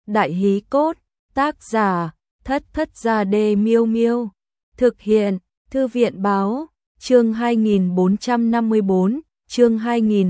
Đại hí cốt, tác giả, Thất Thất Gia Đê Miêu Miêu. Thực hiện, Thư viện báo, chương 2454, chương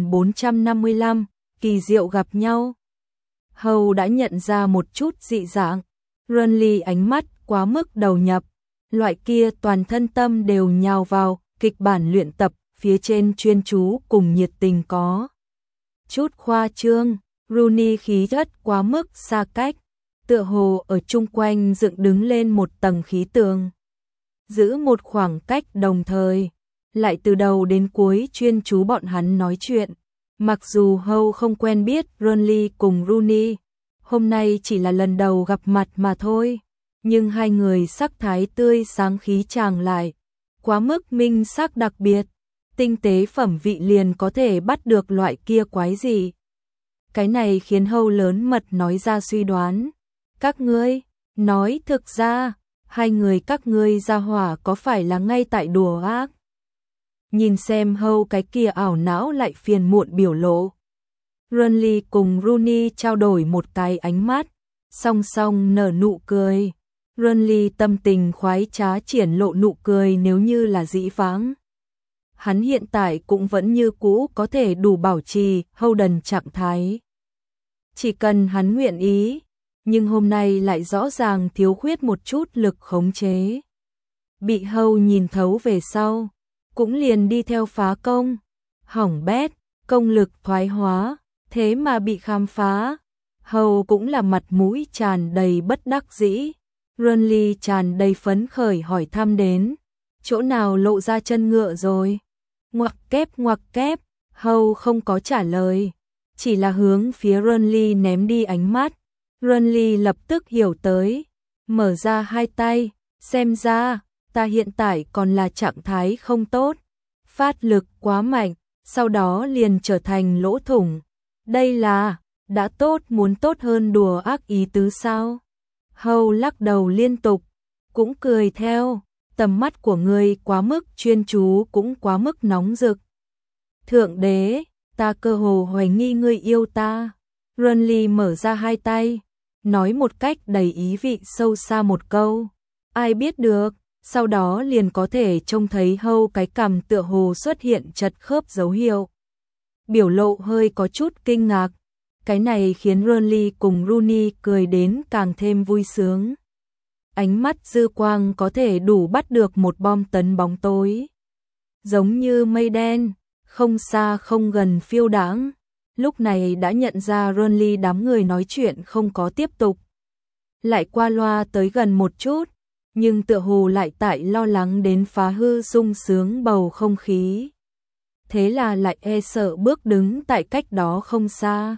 2455, kỳ diệu gặp nhau. Hầu đã nhận ra một chút dị dạng, Renly ánh mắt quá mức đầu nhập, loại kia toàn thân tâm đều nhào vào, kịch bản luyện tập, phía trên chuyên chú cùng nhiệt tình có chút khoa trương. Rooney khí chất quá mức xa cách, tựa hồ ở chung quanh dựng đứng lên một tầng khí tường, giữ một khoảng cách đồng thời, lại từ đầu đến cuối chuyên chú bọn hắn nói chuyện. Mặc dù Hầu không quen biết Renly cùng Rooney, hôm nay chỉ là lần đầu gặp mặt mà thôi, nhưng hai người sắc thái tươi sáng khí chàng lại quá mức minh sắc đặc biệt, tinh tế phẩm vị liền có thể bắt được loại kia quái gì. Cái này khiến Hầu lớn mật nói ra suy đoán. Các ngươi, nói thực ra, hai người các ngươi ra hỏa có phải là ngay tại đùa ác? Nhìn xem Hầu cái kia ảo não lại phiền muộn biểu lộ. Renly cùng Rooney trao đổi một cái ánh mắt, song song nở nụ cười. Renly tâm tình khoái trá triển lộ nụ cười nếu như là dĩ vãng. Hắn hiện tại cũng vẫn như cũ có thể đủ bảo trì Holden trạng thái. Chỉ cần hắn nguyện ý, nhưng hôm nay lại rõ ràng thiếu khuyết một chút lực khống chế. Bị Hầu nhìn thấu về sau, cũng liền đi theo phá công, hỏng bét, công lực thoái hóa, thế mà bị khám phá. Hầu cũng là mặt mũi tràn đầy bất đắc dĩ. Renly tràn đầy phấn khởi hỏi thăm đến, chỗ nào lộ ra chân ngựa rồi? Ngoặc kép, Hầu không có trả lời, chỉ là hướng phía Renly ném đi ánh mắt. Renly lập tức hiểu tới, mở ra hai tay, xem ra, ta hiện tại còn là trạng thái không tốt, phát lực quá mạnh, sau đó liền trở thành lỗ thủng. Đây là, đã tốt muốn tốt hơn đùa ác ý tứ sao? Hầu lắc đầu liên tục, cũng cười theo, tầm mắt của ngươi quá mức chuyên chú cũng quá mức nóng rực. Thượng đế, ta cơ hồ hoài nghi ngươi yêu ta. Renly mở ra hai tay, nói một cách đầy ý vị sâu xa một câu. Ai biết được, sau đó liền có thể trông thấy Hầu cái cằm tựa hồ xuất hiện chật khớp dấu hiệu. Biểu lộ hơi có chút kinh ngạc. Cái này khiến Renly cùng Rooney cười đến càng thêm vui sướng. Ánh mắt dư quang có thể đủ bắt được một bom tấn bóng tối. Giống như mây đen, không xa không gần phiêu đãng. Lúc này đã nhận ra Renly đám người nói chuyện không có tiếp tục. Lại qua loa tới gần một chút, nhưng tựa hồ lại tại lo lắng đến phá hư sung sướng bầu không khí. Thế là lại e sợ bước đứng tại cách đó không xa.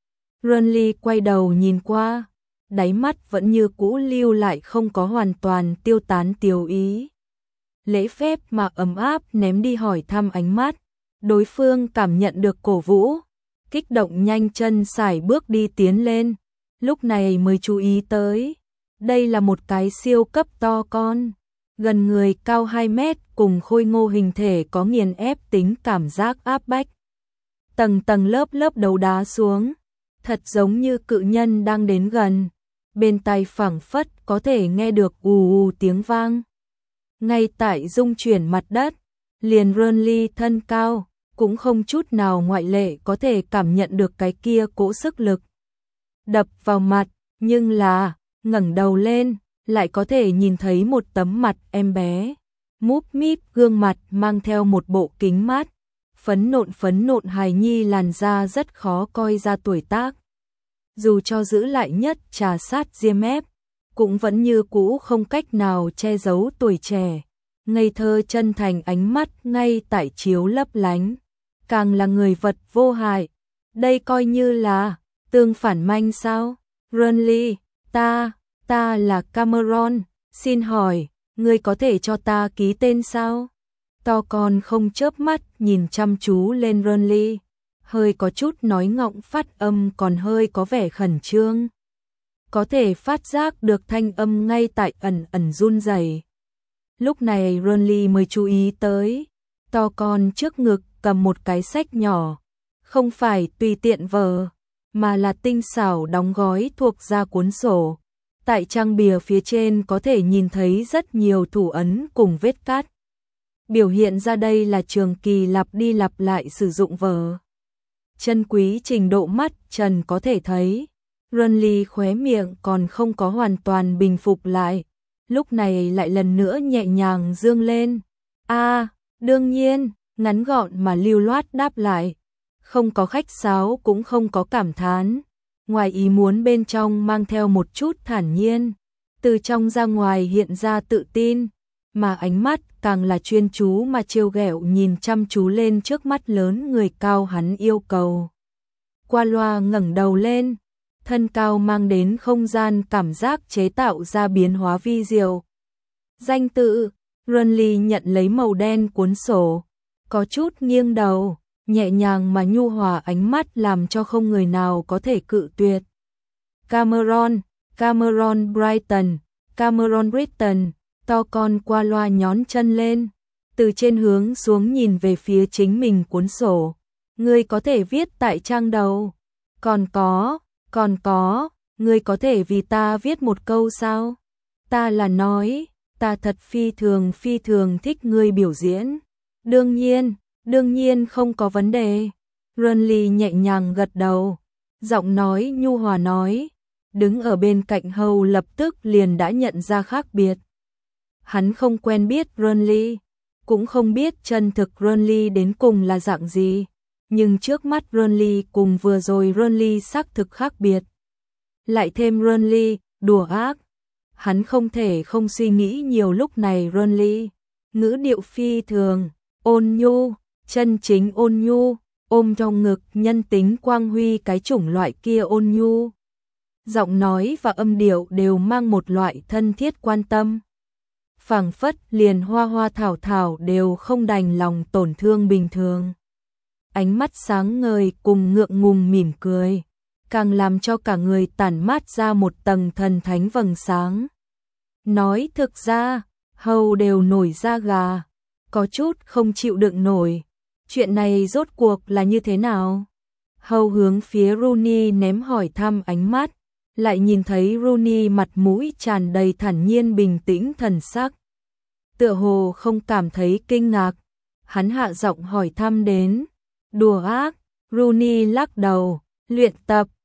Renly quay đầu nhìn qua, đáy mắt vẫn như cũ lưu lại không có hoàn toàn tiêu tán tiêu ý. Lễ phép mà ấm áp ném đi hỏi thăm ánh mắt, đối phương cảm nhận được cổ vũ, kích động nhanh chân sải bước đi tiến lên, lúc này mới chú ý tới. Đây là một cái siêu cấp to con, gần người cao 2 mét cùng khôi ngô hình thể có nghiền ép tính cảm giác áp bách. Tầng tầng lớp lớp đấu đá xuống, thật giống như cự nhân đang đến gần, bên tai phảng phất có thể nghe được ù ù tiếng vang. Ngay tại rung chuyển mặt đất, liền Renly thân cao, cũng không chút nào ngoại lệ có thể cảm nhận được cái kia cỗ sức lực đập vào mặt, nhưng là, ngẩng đầu lên, lại có thể nhìn thấy một tấm mặt em bé, múp míp gương mặt mang theo một bộ kính mát, phấn nộn hài nhi làn da rất khó coi ra tuổi tác. Dù cho giữ lại nhất trà sát ria mép, cũng vẫn như cũ không cách nào che giấu tuổi trẻ, ngây thơ chân thành ánh mắt ngay tại chiếu lấp lánh, càng là người vật vô hại. Đây coi như là tương phản manh sao? Renly, ta là Cameron, xin hỏi, ngươi có thể cho ta ký tên sao? To con không chớp mắt nhìn chăm chú lên Renly, hơi có chút nói ngọng phát âm còn hơi có vẻ khẩn trương. Có thể phát giác được thanh âm ngay tại ẩn run rẩy. Lúc này Renly mới chú ý tới, to con trước ngực cầm một cái sách nhỏ, không phải tùy tiện vở, mà là tinh xảo đóng gói thuộc da cuốn sổ. Tại trang bìa phía trên có thể nhìn thấy rất nhiều thủ ấn cùng vết cắt. Biểu hiện ra đây là trường kỳ lặp đi lặp lại sử dụng vở. Chân quý trình độ mắt trần có thể thấy. Renly khóe miệng còn không có hoàn toàn bình phục lại. Lúc này lại lần nữa nhẹ nhàng dương lên. Đương nhiên, ngắn gọn mà lưu loát đáp lại. Không có khách sáo cũng không có cảm thán. Ngoài ý muốn bên trong mang theo một chút thản nhiên. Từ trong ra ngoài hiện ra tự tin. Mà ánh mắt càng là chuyên chú mà trêu ghẹo nhìn chăm chú lên trước mắt lớn người cao hắn yêu cầu. Qua loa ngẩng đầu lên. Thân cao mang đến không gian cảm giác chế tạo ra biến hóa vi diệu. Danh tự, Renly nhận lấy màu đen cuốn sổ, có chút nghiêng đầu, nhẹ nhàng mà nhu hòa ánh mắt làm cho không người nào có thể cự tuyệt. Cameron Brighton, Cameron Britton, to con qua loa nhón chân lên, từ trên hướng xuống nhìn về phía chính mình cuốn sổ. Ngươi có thể viết tại trang đầu. Còn có, ngươi có thể vì ta viết một câu sao? Ta là nói, ta thật phi thường thích ngươi biểu diễn. Đương nhiên không có vấn đề. Renly nhẹ nhàng gật đầu, giọng nói nhu hòa nói, đứng ở bên cạnh Hầu lập tức liền đã nhận ra khác biệt. Hắn không quen biết Renly, cũng không biết chân thực Renly đến cùng là dạng gì. Nhưng trước mắt Renly cùng vừa rồi Renly xác thực khác biệt. Lại thêm Renly, đùa ác. Hắn không thể không suy nghĩ nhiều lúc này Renly. Ngữ điệu phi thường, ôn nhu, chân chính ôn nhu, ôm trong ngực nhân tính quang huy cái chủng loại kia ôn nhu. Giọng nói và âm điệu đều mang một loại thân thiết quan tâm. Phảng phất liền hoa hoa thảo thảo đều không đành lòng tổn thương bình thường. Ánh mắt sáng ngời cùng ngượng ngùng mỉm cười, càng làm cho cả người tản mát ra một tầng thần thánh vầng sáng. Nói thực ra, Hầu đều nổi da gà, có chút không chịu đựng nổi. Chuyện này rốt cuộc là như thế nào? Hầu hướng phía Rooney ném hỏi thăm ánh mắt, lại nhìn thấy Rooney mặt mũi tràn đầy thản nhiên bình tĩnh thần sắc. Tựa hồ không cảm thấy kinh ngạc, hắn hạ giọng hỏi thăm đến. Đùa ác, Rooney lắc đầu, luyện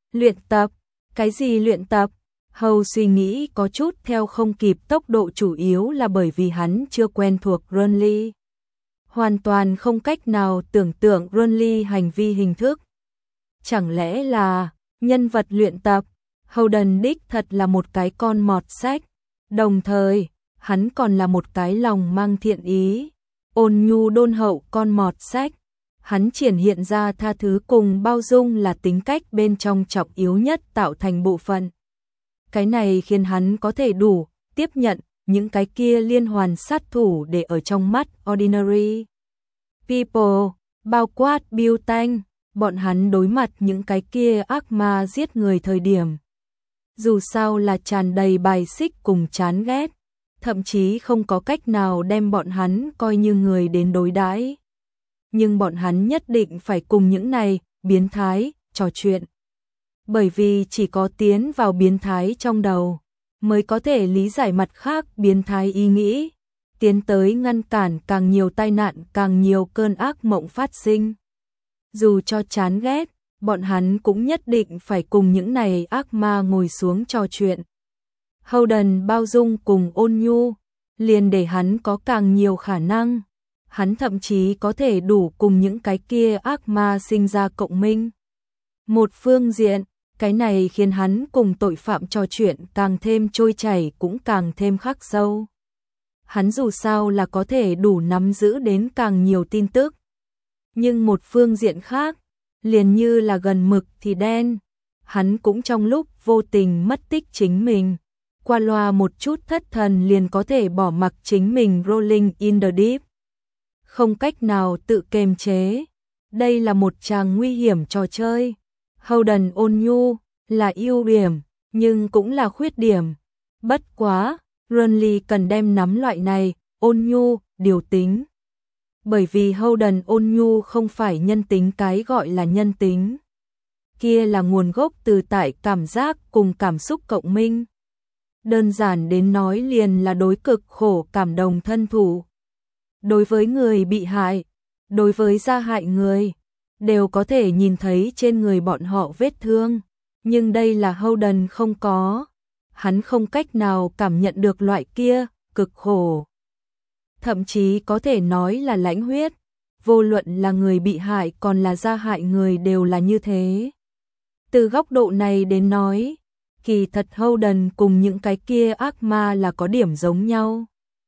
tập, cái gì luyện tập? Hầu suy nghĩ có chút theo không kịp, tốc độ chủ yếu là bởi vì hắn chưa quen thuộc Renly. Hoàn toàn không cách nào tưởng tượng Renly hành vi hình thức. Chẳng lẽ là nhân vật luyện tập? Howden đích thật là một cái con mọt sách, đồng thời hắn còn là một cái lòng mang thiện ý, ôn nhu đôn hậu con mọt sách. Hắn triển hiện ra tha thứ cùng bao dung là tính cách bên trong trọng yếu nhất tạo thành bộ phận. Cái này khiến hắn có thể đủ tiếp nhận những cái kia liên hoàn sát thủ để ở trong mắt ordinary people, bao quát Bill Tanh, bọn hắn đối mặt những cái kia ác ma giết người thời điểm. Dù sao là tràn đầy bài xích cùng chán ghét, thậm chí không có cách nào đem bọn hắn coi như người đến đối đãi. Nhưng bọn hắn nhất định phải cùng những này biến thái trò chuyện. Bởi vì chỉ có tiến vào biến thái trong đầu mới có thể lý giải mặt khác biến thái ý nghĩ, tiến tới ngăn cản càng nhiều tai nạn, càng nhiều cơn ác mộng phát sinh. Dù cho chán ghét, bọn hắn cũng nhất định phải cùng những này ác ma ngồi xuống trò chuyện. Howden bao dung cùng ôn nhu, liền để hắn có càng nhiều khả năng. Hắn thậm chí có thể đủ cùng những cái kia ác ma sinh ra cộng minh. Một phương diện, cái này khiến hắn cùng tội phạm trò chuyện càng thêm trôi chảy, cũng càng thêm khắc sâu. Hắn dù sao là có thể đủ nắm giữ đến càng nhiều tin tức. Nhưng một phương diện khác, liền như là gần mực thì đen, hắn cũng trong lúc vô tình mất tích chính mình. Qua loa một chút thất thần liền có thể bỏ mặc chính mình rolling in the deep. Không cách nào tự kiềm chế. Đây là một tràng nguy hiểm trò chơi. Howden ôn nhu là ưu điểm, nhưng cũng là khuyết điểm. Bất quá, Renly cần đem nắm loại này, ôn nhu, điều tính. Bởi vì Howden ôn nhu không phải nhân tính cái gọi là nhân tính. kia là nguồn gốc từ tại cảm giác cùng cảm xúc cộng minh. Đơn giản đến nói liền là đối cực khổ cảm đồng thân thủ. Đối với người bị hại, đối với gia hại người, đều có thể nhìn thấy trên người bọn họ vết thương. Nhưng đây là Howden không có. Hắn không cách nào cảm nhận được loại kia, cực khổ. Thậm chí có thể nói là lãnh huyết. Vô luận là người bị hại còn là gia hại người đều là như thế. Từ góc độ này đến nói, kỳ thật Howden cùng những cái kia ác ma là có điểm giống nhau.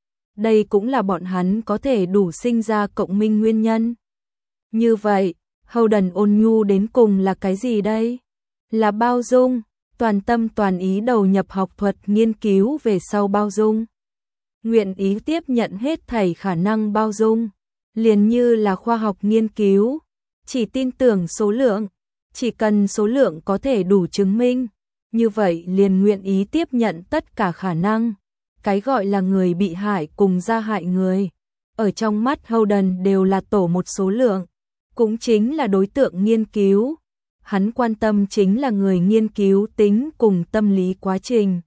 Đây cũng là bọn hắn có thể đủ sinh ra cộng minh nguyên nhân. Như vậy, Howden ôn nhu đến cùng là cái gì đây? Là bao dung, toàn tâm toàn ý đầu nhập học thuật nghiên cứu về sau bao dung. Nguyện ý tiếp nhận hết thảy khả năng bao dung, liền như là khoa học nghiên cứu, chỉ tin tưởng số lượng, chỉ cần số lượng có thể đủ chứng minh, như vậy liền nguyện ý tiếp nhận tất cả khả năng. Cái gọi là người bị hại cùng gia hại người, ở trong mắt Howden đều là tổ một số lượng, cũng chính là đối tượng nghiên cứu. Hắn quan tâm chính là người nghiên cứu tính cùng tâm lý quá trình,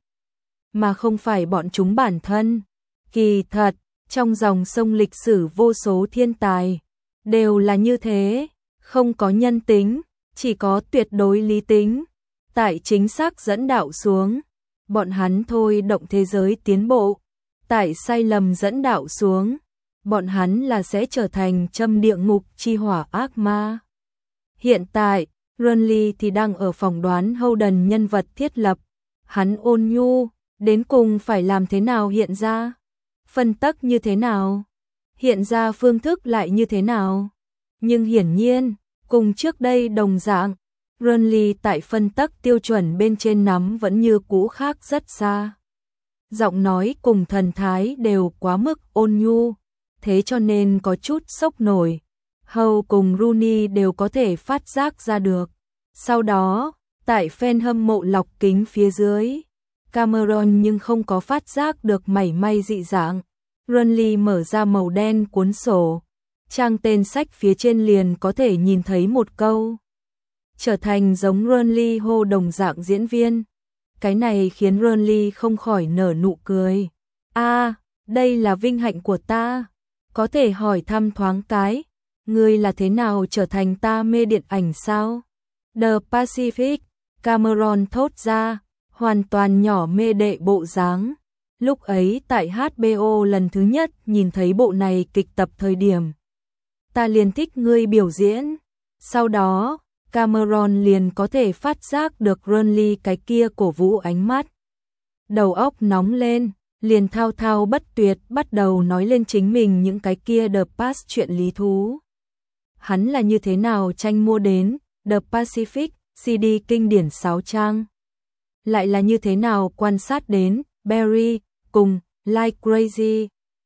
mà không phải bọn chúng bản thân. Kỳ thật, trong dòng sông lịch sử vô số thiên tài, đều là như thế, không có nhân tính, chỉ có tuyệt đối lý tính. Tại chính xác dẫn đạo xuống, bọn hắn thôi động thế giới tiến bộ. Tại sai lầm dẫn đạo xuống, bọn hắn là sẽ trở thành châm địa ngục chi hỏa ác ma. Hiện tại, Renly thì đang ở phỏng đoán Howden nhân vật thiết lập. Hắn ôn nhu, đến cùng phải làm thế nào hiện ra? Phân tắc như thế nào? Hiện ra phương thức lại như thế nào? Nhưng hiển nhiên, cùng trước đây đồng dạng, Renly tại phân tắc tiêu chuẩn bên trên nắm vẫn như cũ khác rất xa. Giọng nói cùng thần thái đều quá mức ôn nhu, thế cho nên có chút sốc nổi. Howe cùng Rooney đều có thể phát giác ra được. Sau đó, tại fan hâm mộ lọc kính phía dưới, Cameron nhưng không có phát giác được mảy may dị dạng. Renly mở ra màu đen cuốn sổ, trang tên sách phía trên liền có thể nhìn thấy một câu. Trở thành giống Renly hô đồng dạng diễn viên. Cái này khiến Renly không khỏi nở nụ cười. Đây là vinh hạnh của ta. Có thể hỏi thăm thoáng cái, ngươi là thế nào trở thành ta mê điện ảnh sao? The Pacific, Cameron thốt ra, hoàn toàn nhỏ mê đệ bộ dáng. Lúc ấy tại HBO lần thứ nhất nhìn thấy bộ này kịch tập thời điểm, ta liền thích ngươi biểu diễn. Sau đó, Cameron liền có thể phát giác được Renly cái kia cổ vũ ánh mắt. Đầu óc nóng lên, liền thao thao bất tuyệt bắt đầu nói lên chính mình những cái kia The Past chuyện lý thú. Hắn là như thế nào tranh mua đến The Pacific CD kinh điển 6 trang. Lại là như thế nào quan sát đến Barry cùng Like Crazy.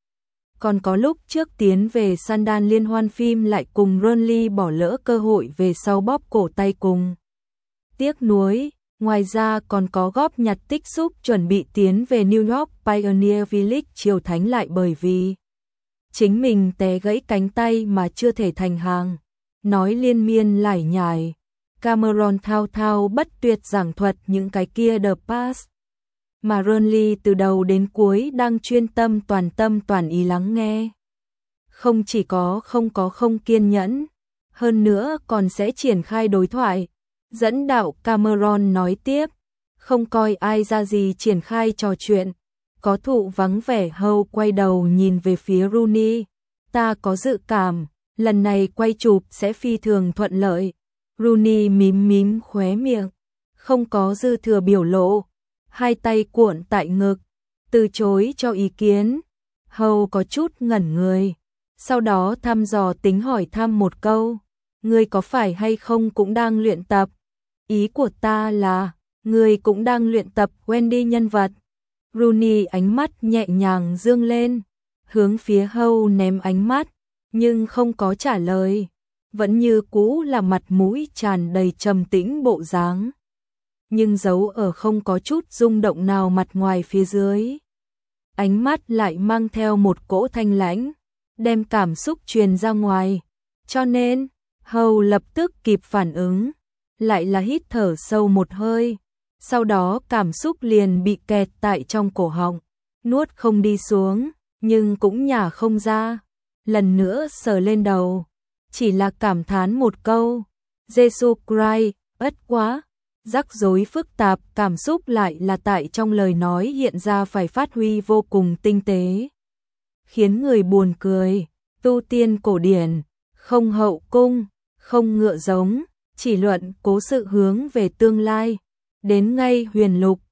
Còn có lúc trước tiến về Sundance liên hoan phim lại cùng Renly bỏ lỡ cơ hội về sau bóp cổ tay cùng. Tiếc nuối, ngoài ra còn có góp nhặt tích xúc chuẩn bị tiến về New York Pioneer Village chiều thánh lại bởi vì chính mình té gãy cánh tay mà chưa thể thành hàng. Nói liên miên lải nhải, Cameron thao thao bất tuyệt giảng thuật những cái kia The Past. Mà Renly từ đầu đến cuối đang chuyên tâm toàn ý lắng nghe. Không chỉ có không kiên nhẫn, hơn nữa còn sẽ triển khai đối thoại. Dẫn đạo Cameron nói tiếp, không coi ai ra gì triển khai trò chuyện. Có thụ vắng vẻ Howe quay đầu nhìn về phía Rooney. Ta có dự cảm, lần này quay chụp sẽ phi thường thuận lợi. Rooney mím khóe miệng, không có dư thừa biểu lộ. Hai tay cuộn tại ngực, từ chối cho ý kiến. Howe có chút ngẩn người, sau đó thăm dò tính hỏi thăm một câu, ngươi có phải hay không cũng đang luyện tập? Ý của ta là, ngươi cũng đang luyện tập Wendy nhân vật. Rooney ánh mắt nhẹ nhàng dương lên, hướng phía Howe ném ánh mắt, nhưng không có trả lời, vẫn như cũ là mặt mũi tràn đầy trầm tĩnh bộ dáng. Nhưng giấu ở không có chút rung động nào mặt ngoài phía dưới. Ánh mắt lại mang theo một cỗ thanh lãnh, đem cảm xúc truyền ra ngoài. Cho nên, Howe lập tức kịp phản ứng. lại là hít thở sâu một hơi, sau đó cảm xúc liền bị kẹt tại trong cổ họng, nuốt không đi xuống, nhưng cũng nhả không ra. Lần nữa sờ lên đầu, chỉ là cảm thán một câu, Jesus Christ, ất quá. Rắc rối phức tạp, cảm xúc lại là tại trong lời nói hiện ra phải phát huy vô cùng tinh tế, khiến người buồn cười. Tu tiên cổ điển, không hậu cung, không ngựa giống, chỉ luận cố sự hướng về tương lai. Đến ngay huyền lục,